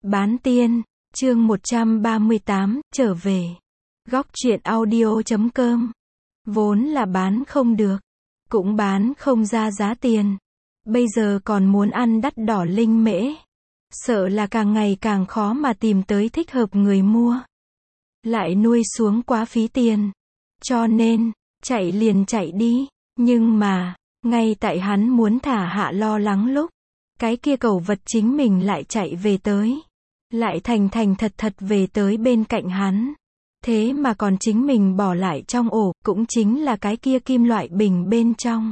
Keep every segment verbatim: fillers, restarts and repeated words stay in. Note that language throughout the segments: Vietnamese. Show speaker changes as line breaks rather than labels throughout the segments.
Bán tiên, chương một trăm ba mươi tám, trở về. Góc truyện audio chấm com. Vốn là bán không được, cũng bán không ra giá tiền. Bây giờ còn muốn ăn đắt đỏ linh mễ. Sợ là càng ngày càng khó mà tìm tới thích hợp người mua. Lại nuôi xuống quá phí tiền. Cho nên, chạy liền chạy đi. Nhưng mà, ngay tại hắn muốn thả hạ lo lắng lúc, cái kia cẩu vật chính mình lại chạy về tới. Lại thành thành thật thật về tới bên cạnh hắn. Thế mà còn chính mình bỏ lại trong ổ, cũng chính là cái kia kim loại bình bên trong.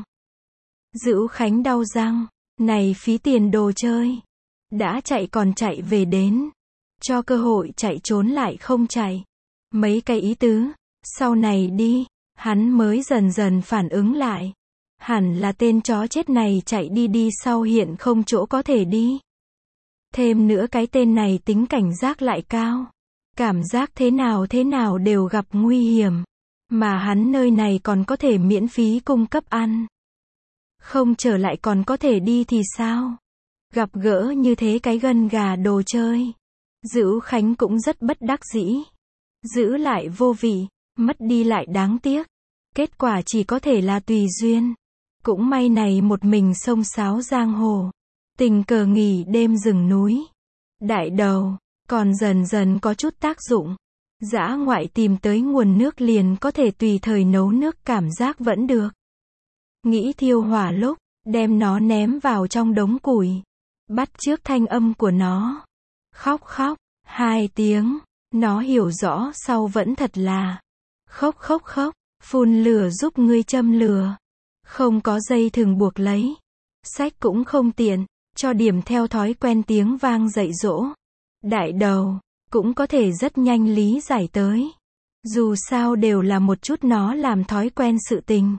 Dữu Khánh đau răng, này phí tiền đồ chơi. Đã chạy còn chạy về đến. Cho cơ hội chạy trốn lại không chạy. Mấy cái ý tứ, sau này đi, hắn mới dần dần phản ứng lại. Hẳn là tên chó chết này chạy đi đi sau hiện không chỗ có thể đi. Thêm nữa cái tên này tính cảnh giác lại cao. Cảm giác thế nào thế nào đều gặp nguy hiểm. Mà hắn nơi này còn có thể miễn phí cung cấp ăn. Không trở lại còn có thể đi thì sao? Gặp gỡ như thế cái gân gà đồ chơi. Dữu Khánh cũng rất bất đắc dĩ. Giữ lại vô vị, mất đi lại đáng tiếc. Kết quả chỉ có thể là tùy duyên. Cũng may này một mình xông xáo giang hồ. Tình cờ nghỉ đêm rừng núi. Đại đầu, còn dần dần có chút tác dụng. Dã ngoại tìm tới nguồn nước liền có thể tùy thời nấu nước, cảm giác vẫn được. Nghĩ thiêu hỏa lúc, đem nó ném vào trong đống củi. Bắt chước thanh âm của nó. Khóc khóc, hai tiếng. Nó hiểu rõ sau vẫn thật là. Khóc khóc khóc, phun lửa giúp ngươi châm lửa. Không có dây thừng buộc lấy. Sách cũng không tiện. Cho điểm theo thói quen tiếng vang dạy dỗ. Đại đầu, cũng có thể rất nhanh lý giải tới. Dù sao đều là một chút nó làm thói quen sự tình.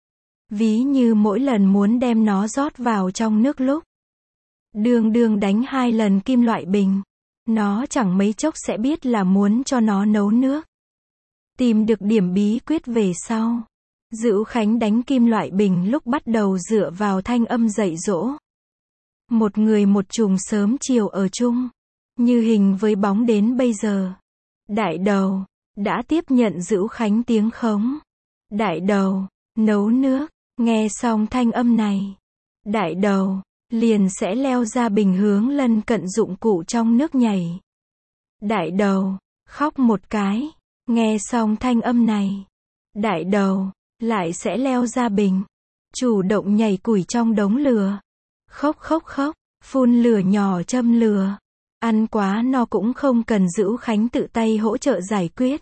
Ví như mỗi lần muốn đem nó rót vào trong nước lúc. Đường đường đánh hai lần kim loại bình. Nó chẳng mấy chốc sẽ biết là muốn cho nó nấu nước. Tìm được điểm bí quyết về sau. Dữu Khánh đánh kim loại bình lúc bắt đầu dựa vào thanh âm dạy dỗ. Một người một trùng sớm chiều ở chung. Như hình với bóng đến bây giờ. Đại đầu, đã tiếp nhận Dữu Khánh tiếng khống. Đại đầu, nấu nước, nghe xong thanh âm này. Đại đầu, liền sẽ leo ra bình hướng lân cận dụng cụ trong nước nhảy. Đại đầu, khóc một cái, nghe xong thanh âm này. Đại đầu, lại sẽ leo ra bình. Chủ động nhảy củi trong đống lửa. Khóc khóc khóc, phun lửa nhỏ châm lửa. Ăn quá no cũng không cần Dữu Khánh tự tay hỗ trợ giải quyết.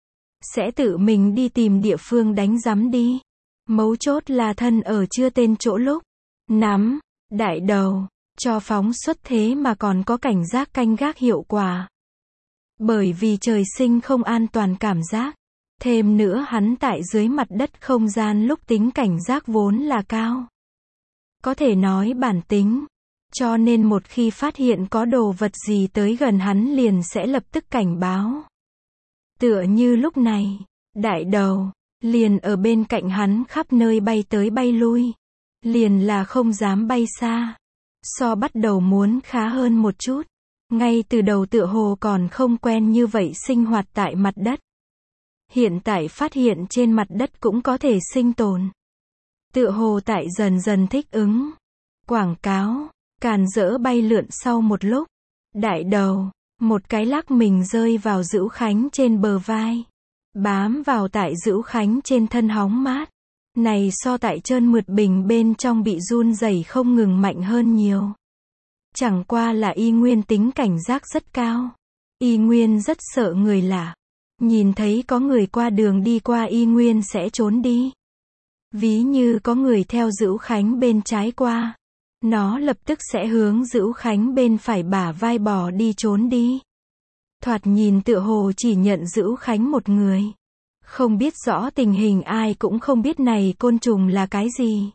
Sẽ tự mình đi tìm địa phương đánh rắm đi. Mấu chốt là thân ở chưa tên chỗ lúc. Nắm, đại đầu, cho phóng xuất thế mà còn có cảnh giác canh gác hiệu quả. Bởi vì trời sinh không an toàn cảm giác. Thêm nữa hắn tại dưới mặt đất không gian lúc tính cảnh giác vốn là cao. Có thể nói bản tính. Cho nên một khi phát hiện có đồ vật gì tới gần hắn liền sẽ lập tức cảnh báo. Tựa như lúc này, đại đầu, liền ở bên cạnh hắn khắp nơi bay tới bay lui. Liền là không dám bay xa. So bắt đầu muốn khá hơn một chút. Ngay từ đầu tựa hồ còn không quen như vậy sinh hoạt tại mặt đất. Hiện tại phát hiện trên mặt đất cũng có thể sinh tồn. Tựa hồ tại dần dần thích ứng. Quảng cáo, càn dỡ bay lượn sau một lúc. Đại đầu, một cái lắc mình rơi vào Dữu Khánh trên bờ vai. Bám vào tại Dữu Khánh trên thân hóng mát. Này so tại trơn mượt bình bên trong bị run rẩy không ngừng mạnh hơn nhiều. Chẳng qua là y nguyên tính cảnh giác rất cao. Y nguyên rất sợ người lạ. Nhìn thấy có người qua đường đi qua y nguyên sẽ trốn đi. Ví như có người theo Dữu Khánh bên trái qua. Nó lập tức sẽ hướng Dữu Khánh bên phải bả vai bò đi trốn đi. Thoạt nhìn tựa hồ chỉ nhận Dữu Khánh một người. Không biết rõ tình hình ai cũng không biết này côn trùng là cái gì.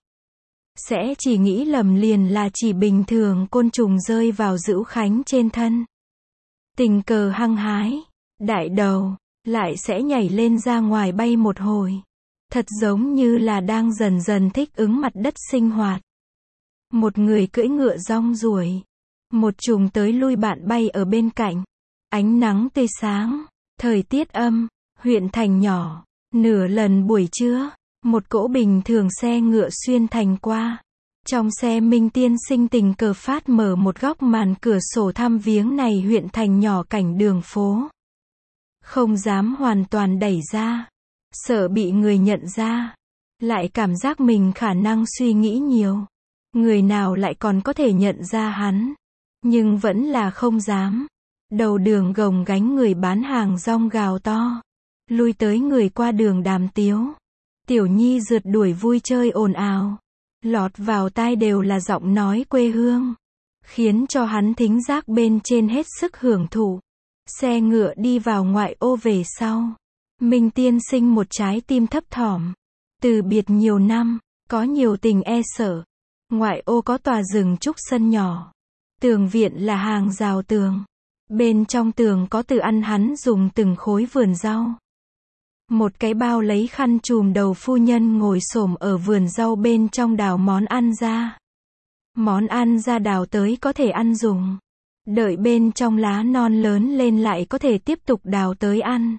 Sẽ chỉ nghĩ lầm liền là chỉ bình thường côn trùng rơi vào Dữu Khánh trên thân. Tình cờ hăng hái, đại đầu, lại sẽ nhảy lên ra ngoài bay một hồi. Thật giống như là đang dần dần thích ứng mặt đất sinh hoạt. Một người cưỡi ngựa rong ruổi. Một chùm tới lui bạn bay ở bên cạnh. Ánh nắng tươi sáng, thời tiết âm, huyện thành nhỏ. Nửa lần buổi trưa, một cỗ bình thường xe ngựa xuyên thành qua. Trong xe Minh Tiên Sinh tình cờ phát mở một góc màn cửa sổ thăm viếng này huyện thành nhỏ cảnh đường phố. Không dám hoàn toàn đẩy ra, sợ bị người nhận ra. Lại cảm giác mình khả năng suy nghĩ nhiều. Người nào lại còn có thể nhận ra hắn. Nhưng vẫn là không dám. Đầu đường gồng gánh người bán hàng rong gào to. Lui tới người qua đường đàm tiếu. Tiểu nhi rượt đuổi vui chơi ồn ào. Lọt vào tai đều là giọng nói quê hương. Khiến cho hắn thính giác bên trên hết sức hưởng thụ. Xe ngựa đi vào ngoại ô về sau. Minh Tiên Sinh một trái tim thấp thỏm. Từ biệt nhiều năm, có nhiều tình e sợ. Ngoại ô có tòa rừng trúc sân nhỏ. Tường viện là hàng rào tường. Bên trong tường có từ ăn hắn dùng từng khối vườn rau. Một cái bao lấy khăn trùm đầu phu nhân ngồi xổm ở vườn rau bên trong đào món ăn ra. Món ăn ra đào tới có thể ăn dùng. Đợi bên trong lá non lớn lên lại có thể tiếp tục đào tới ăn.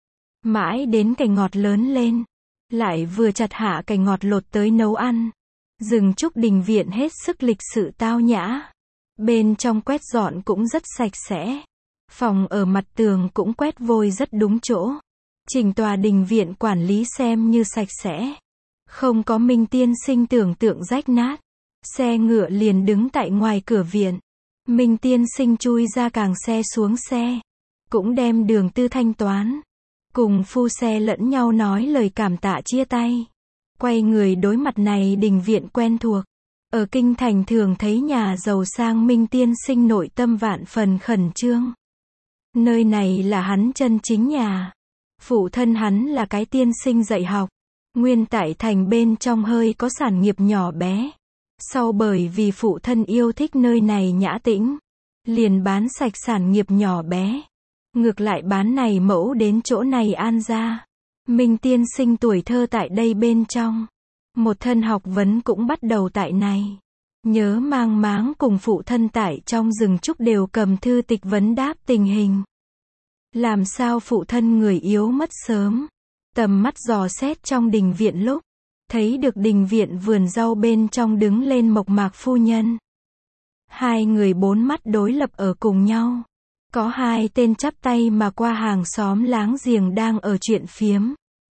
Mãi đến cành ngọt lớn lên. Lại vừa chặt hạ cành ngọt lột tới nấu ăn. Rừng trúc đình viện hết sức lịch sự tao nhã. Bên trong quét dọn cũng rất sạch sẽ. Phòng ở mặt tường cũng quét vôi rất đúng chỗ. Chỉnh tòa đình viện quản lý xem như sạch sẽ. Không có Minh Tiên Sinh tưởng tượng rách nát. Xe ngựa liền đứng tại ngoài cửa viện. Minh Tiên Sinh chui ra càng xe xuống xe. Cũng đem đường tư thanh toán. Cùng phu xe lẫn nhau nói lời cảm tạ chia tay. Quay người đối mặt này đình viện quen thuộc. Ở kinh thành thường thấy nhà giàu sang Minh Tiên Sinh nội tâm vạn phần khẩn trương. Nơi này là hắn chân chính nhà. Phụ thân hắn là cái tiên sinh dạy học. Nguyên tại thành bên trong hơi có sản nghiệp nhỏ bé. Sau bởi vì phụ thân yêu thích nơi này nhã tĩnh. Liền bán sạch sản nghiệp nhỏ bé. Ngược lại bán này mẫu đến chỗ này an ra. Minh Tiên Sinh tuổi thơ tại đây bên trong. Một thân học vấn cũng bắt đầu tại này. Nhớ mang máng cùng phụ thân tại trong rừng trúc đều cầm thư tịch vấn đáp tình hình. Làm sao phụ thân người yếu mất sớm. Tầm mắt dò xét trong đình viện lúc. Thấy được đình viện vườn rau bên trong đứng lên mộc mạc phu nhân. Hai người bốn mắt đối lập ở cùng nhau. Có hai tên chắp tay mà qua hàng xóm láng giềng đang ở chuyện phiếm.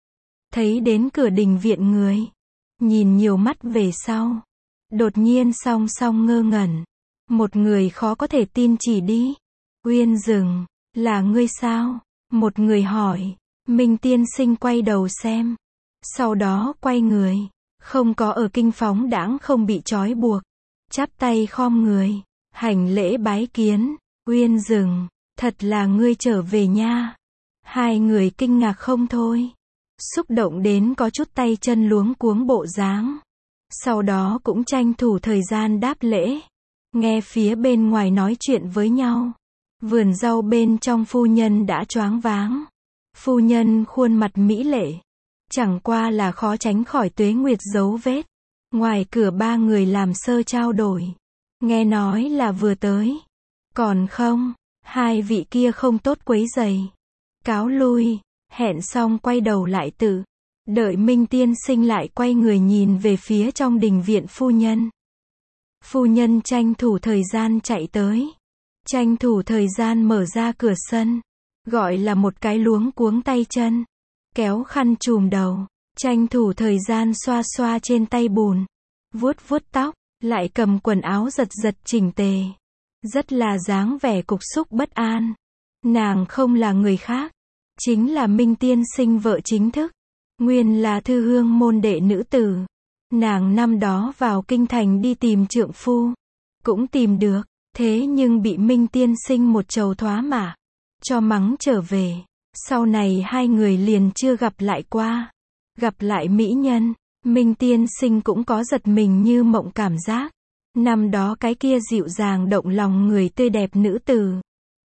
Thấy đến cửa đình viện người. Nhìn nhiều mắt về sau. Đột nhiên song song ngơ ngẩn. Một người khó có thể tin chỉ đi. Uyên Rừng, là ngươi sao? Một người hỏi. Minh Tiên Sinh quay đầu xem. Sau đó quay người. Không có ở kinh phóng đãng không bị trói buộc. Chắp tay khom người. Hành lễ bái kiến. Uyên Rừng, thật là ngươi trở về nha. Hai người kinh ngạc không thôi. Xúc động đến có chút tay chân luống cuống bộ dáng. Sau đó cũng tranh thủ thời gian đáp lễ. Nghe phía bên ngoài nói chuyện với nhau. Vườn rau bên trong phu nhân đã choáng váng. Phu nhân khuôn mặt mỹ lệ. Chẳng qua là khó tránh khỏi tuế nguyệt dấu vết. Ngoài cửa ba người làm sơ trao đổi. Nghe nói là vừa tới. Còn không, hai vị kia không tốt quấy rầy. Cáo lui, hẹn xong quay đầu lại tự. Đợi Minh Tiên Sinh lại quay người nhìn về phía trong đình viện phu nhân. Phu nhân tranh thủ thời gian chạy tới. Tranh thủ thời gian mở ra cửa sân. Gọi là một cái luống cuống tay chân. Kéo khăn trùm đầu. Tranh thủ thời gian xoa xoa trên tay bùn. Vuốt vuốt tóc. Lại cầm quần áo giật giật chỉnh tề. Rất là dáng vẻ cục xúc bất an. Nàng không là người khác. Chính là Minh Tiên Sinh vợ chính thức. Nguyên là thư hương môn đệ nữ tử. Nàng năm đó vào kinh thành đi tìm trượng phu. Cũng tìm được. Thế nhưng bị Minh Tiên Sinh một trầu thoá mạ. Cho mắng trở về. Sau này hai người liền chưa gặp lại qua. Gặp lại mỹ nhân. Minh Tiên Sinh cũng có giật mình như mộng cảm giác. Năm đó cái kia dịu dàng động lòng người tươi đẹp nữ tử.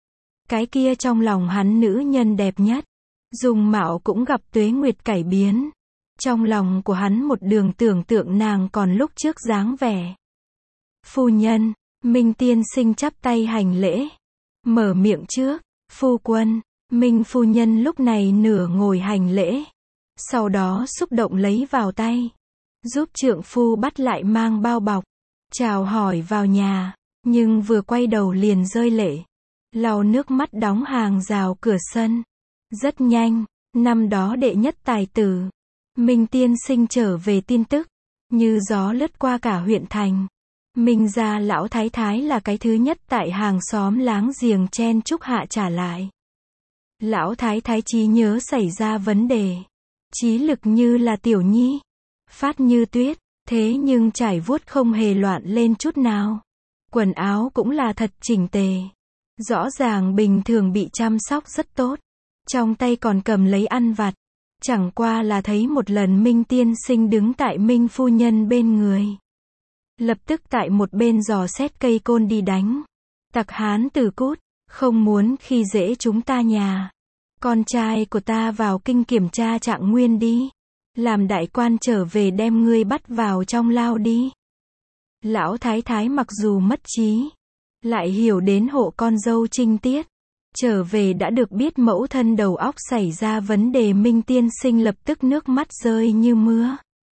Cái kia trong lòng hắn nữ nhân đẹp nhất. Dung mạo cũng gặp tuế nguyệt cải biến. Trong lòng của hắn một đường tưởng tượng nàng còn lúc trước dáng vẻ. Phu nhân, Minh tiên sinh chắp tay hành lễ. Mở miệng trước. Phu quân. Minh phu nhân lúc này nửa ngồi hành lễ. Sau đó xúc động lấy vào tay. Giúp trượng phu bắt lại mang bao bọc. Chào hỏi vào nhà. Nhưng vừa quay đầu liền rơi lệ. Lau nước mắt đóng hàng rào cửa sân. Rất nhanh. Năm đó đệ nhất tài tử. Minh tiên sinh trở về tin tức. Như gió lướt qua cả huyện thành. Minh gia lão thái thái là cái thứ nhất tại hàng xóm láng giềng chen chúc hạ trả lại. Lão thái thái trí nhớ xảy ra vấn đề. Trí lực như là tiểu nhi. Phát như tuyết. Thế nhưng trải vuốt không hề loạn lên chút nào. Quần áo cũng là thật chỉnh tề. Rõ ràng bình thường bị chăm sóc rất tốt. Trong tay còn cầm lấy ăn vặt. Chẳng qua là thấy một lần Minh tiên sinh đứng tại Minh phu nhân bên người. Lập tức tại một bên dò xét cây côn đi đánh. Tặc hán tử cút, không muốn khi dễ chúng ta nhà. Con trai của ta vào kinh kiểm tra trạng nguyên đi. Làm đại quan trở về đem ngươi bắt vào trong lao đi. Lão thái thái mặc dù mất trí, lại hiểu đến hộ con dâu trinh tiết. Trở về đã được biết mẫu thân đầu óc xảy ra vấn đề. Minh tiên sinh lập tức nước mắt rơi như mưa.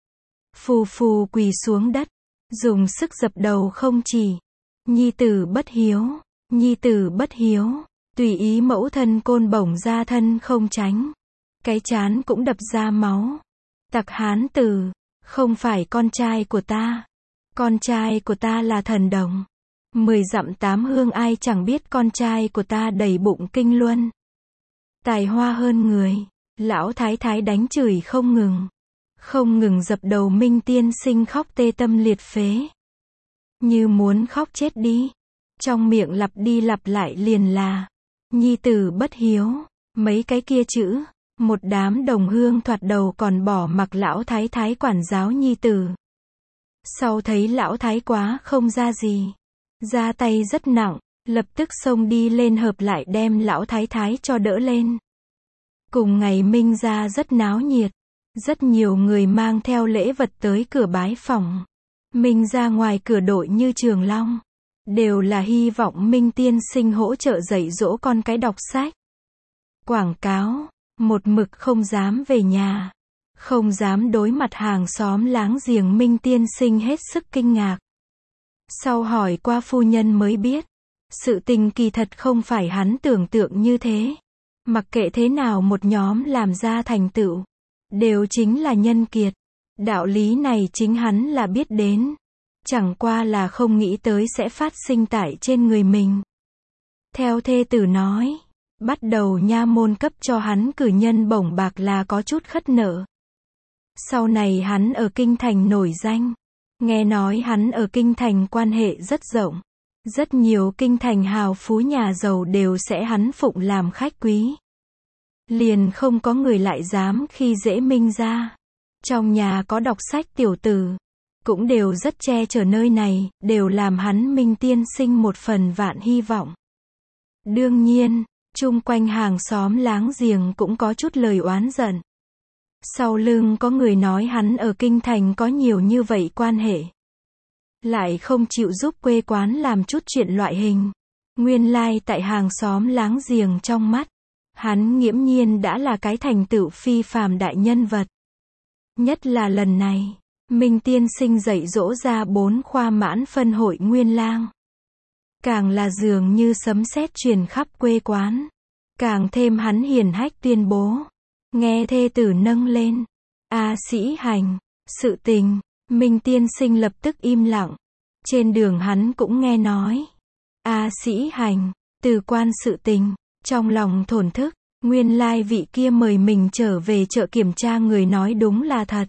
Phù phù quỳ xuống đất. Dùng sức dập đầu không chỉ. Nhi tử bất hiếu. Nhi tử bất hiếu. Tùy ý mẫu thân côn bổng ra thân không tránh. Cái chán cũng đập ra máu. Tặc hán tử. Không phải con trai của ta. Con trai của ta là thần đồng. Mười dặm tám hương ai chẳng biết con trai của ta đầy bụng kinh luân. Tài hoa hơn người. Lão thái thái đánh chửi không ngừng. Không ngừng dập đầu. Minh tiên sinh khóc tê tâm liệt phế. Như muốn khóc chết đi. Trong miệng lặp đi lặp lại liền là. Nhi tử bất hiếu. Mấy cái kia chữ. Một đám đồng hương thoạt đầu còn bỏ mặc lão thái thái quản giáo nhi tử. Sau thấy lão thái quá không ra gì. Ra tay rất nặng. Lập tức xông đi lên hợp lại đem lão thái thái cho đỡ lên. Cùng ngày Minh gia rất náo nhiệt. Rất nhiều người mang theo lễ vật tới cửa bái phỏng. Minh gia ngoài cửa đội như Trường Long. Đều là hy vọng Minh tiên sinh hỗ trợ dạy dỗ con cái đọc sách. Quảng cáo. Một mực không dám về nhà. Không dám đối mặt hàng xóm láng giềng. Minh tiên sinh hết sức kinh ngạc. Sau hỏi qua phu nhân mới biết. Sự tình kỳ thật không phải hắn tưởng tượng như thế. Mặc kệ thế nào một nhóm làm ra thành tựu. Đều chính là nhân kiệt. Đạo lý này chính hắn là biết đến. Chẳng qua là không nghĩ tới sẽ phát sinh tại trên người mình. Theo thê tử nói. Bắt đầu nha môn cấp cho hắn cử nhân bổng bạc là có chút khất nợ. Sau này hắn ở kinh thành nổi danh. Nghe nói hắn ở kinh thành quan hệ rất rộng. Rất nhiều kinh thành hào phú nhà giàu đều sẽ hắn phụng làm khách quý. Liền không có người lại dám khi dễ Minh gia. Trong nhà có đọc sách tiểu tử. Cũng đều rất che chở nơi này, đều làm hắn Minh tiên sinh một phần vạn hy vọng. Đương nhiên, chung quanh hàng xóm láng giềng cũng có chút lời oán giận. Sau lưng có người nói hắn ở kinh thành có nhiều như vậy quan hệ. Lại không chịu giúp quê quán làm chút chuyện loại hình. Nguyên lai tại hàng xóm láng giềng trong mắt. Hắn nghiễm nhiên đã là cái thành tựu phi phàm đại nhân vật. Nhất là lần này, Minh tiên sinh dạy dỗ ra bốn khoa mãn phân hội nguyên lang. Càng là dường như sấm sét truyền khắp quê quán. Càng thêm hắn hiển hách tuyên bố. Nghe thê tử nâng lên. A sĩ hành. Sự tình. Minh tiên sinh lập tức im lặng. Trên đường hắn cũng nghe nói. A sĩ hành. Từ quan sự tình. Trong lòng thổn thức. Nguyên lai vị kia mời mình trở về chợ kiểm tra người nói đúng là thật.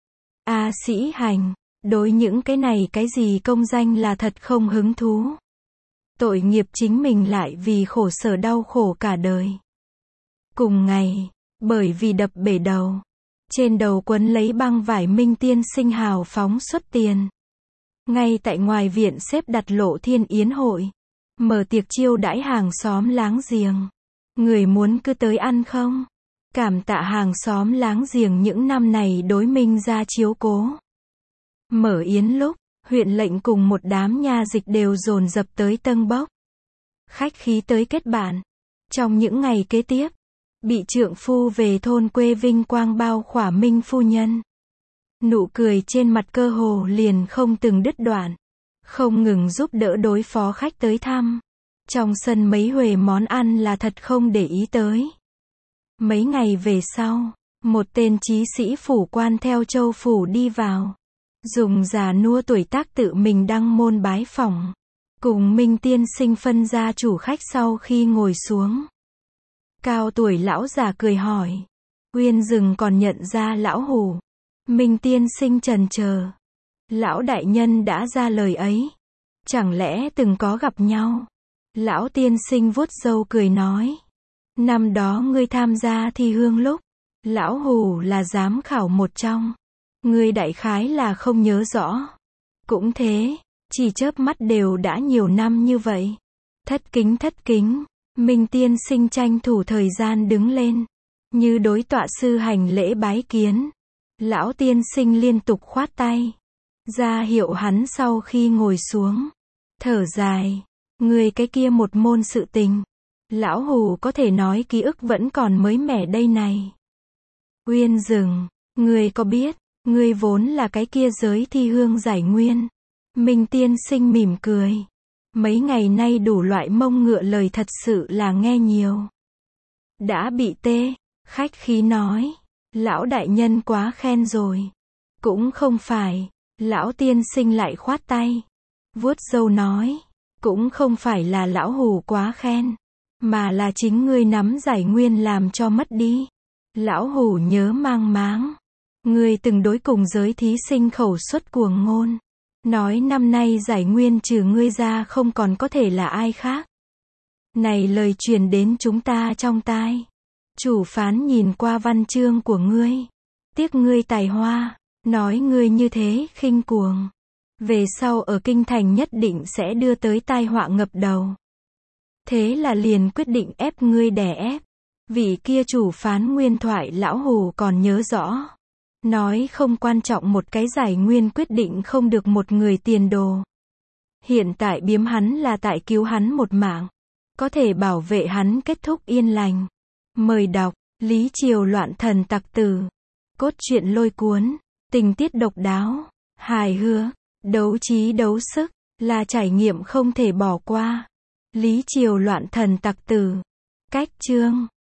A sĩ hành. Đối những cái này cái gì công danh là thật không hứng thú. Tội nghiệp chính mình lại vì khổ sở đau khổ cả đời. Cùng ngày, bởi vì đập bể đầu, trên đầu quấn lấy băng vải Minh tiên sinh hào phóng xuất tiền. Ngay tại ngoài viện xếp đặt lộ thiên yến hội, mở tiệc chiêu đãi hàng xóm láng giềng. Người muốn cứ tới ăn không? Cảm tạ hàng xóm láng giềng những năm này đối Minh gia chiếu cố. Mở yến lúc, huyện lệnh cùng một đám nha dịch đều dồn dập tới Tân Bốc. Khách khí tới kết bạn. Trong những ngày kế tiếp, bị trượng phu về thôn quê vinh quang bao khỏa Minh phu nhân. Nụ cười trên mặt cơ hồ liền không từng đứt đoạn. Không ngừng giúp đỡ đối phó khách tới thăm. Trong sân mấy huề món ăn là thật không để ý tới. Mấy ngày về sau, một tên chí sĩ phủ quan theo châu phủ đi vào. Dùng già nua tuổi tác tự mình đăng môn bái phỏng. Cùng Minh tiên sinh phân ra chủ khách sau khi ngồi xuống. Cao tuổi lão già cười hỏi. Uyên Dừng còn nhận ra lão hủ. Minh tiên sinh trần chờ. Lão đại nhân đã ra lời ấy. Chẳng lẽ từng có gặp nhau? Lão tiên sinh vuốt râu cười nói. Năm đó ngươi tham gia thi hương lúc, lão hủ là giám khảo một trong. Ngươi đại khái là không nhớ rõ. Cũng thế, chỉ chớp mắt đều đã nhiều năm như vậy. Thất kính thất kính, Minh tiên sinh tranh thủ thời gian đứng lên. Như đối tọa sư hành lễ bái kiến. Lão tiên sinh liên tục khoát tay. Ra hiệu hắn sau khi ngồi xuống. Thở dài. Người cái kia một môn sự tình. Lão hủ có thể nói ký ức vẫn còn mới mẻ đây này. Uyên Dừng, người có biết, người vốn là cái kia giới thi hương giải nguyên. Minh tiên sinh mỉm cười. Mấy ngày nay đủ loại mông ngựa lời thật sự là nghe nhiều. Đã bị tê, khách khí nói. Lão đại nhân quá khen rồi. Cũng không phải, lão tiên sinh lại khoát tay. Vuốt râu nói. Cũng không phải là lão hủ quá khen. Mà là chính ngươi nắm giải nguyên làm cho mất đi. Lão hủ nhớ mang máng. Ngươi từng đối cùng giới thí sinh khẩu suất cuồng ngôn. Nói năm nay giải nguyên trừ ngươi ra không còn có thể là ai khác. Này lời truyền đến chúng ta trong tai. Chủ phán nhìn qua văn chương của ngươi. Tiếc ngươi tài hoa. Nói ngươi như thế khinh cuồng. Về sau ở kinh thành nhất định sẽ đưa tới tai họa ngập đầu. Thế là liền quyết định ép ngươi đè ép. Vị kia chủ phán nguyên thoại lão hủ còn nhớ rõ. Nói không quan trọng một cái giải nguyên quyết định không được một người tiền đồ. Hiện tại biếm hắn là tại cứu hắn một mạng. Có thể bảo vệ hắn kết thúc yên lành. Mời đọc, Lý Triều loạn thần tặc tử. Cốt truyện lôi cuốn, tình tiết độc đáo, hài hước, đấu trí đấu sức, là trải nghiệm không thể bỏ qua. Lý Triều loạn thần tặc tử. Cách chương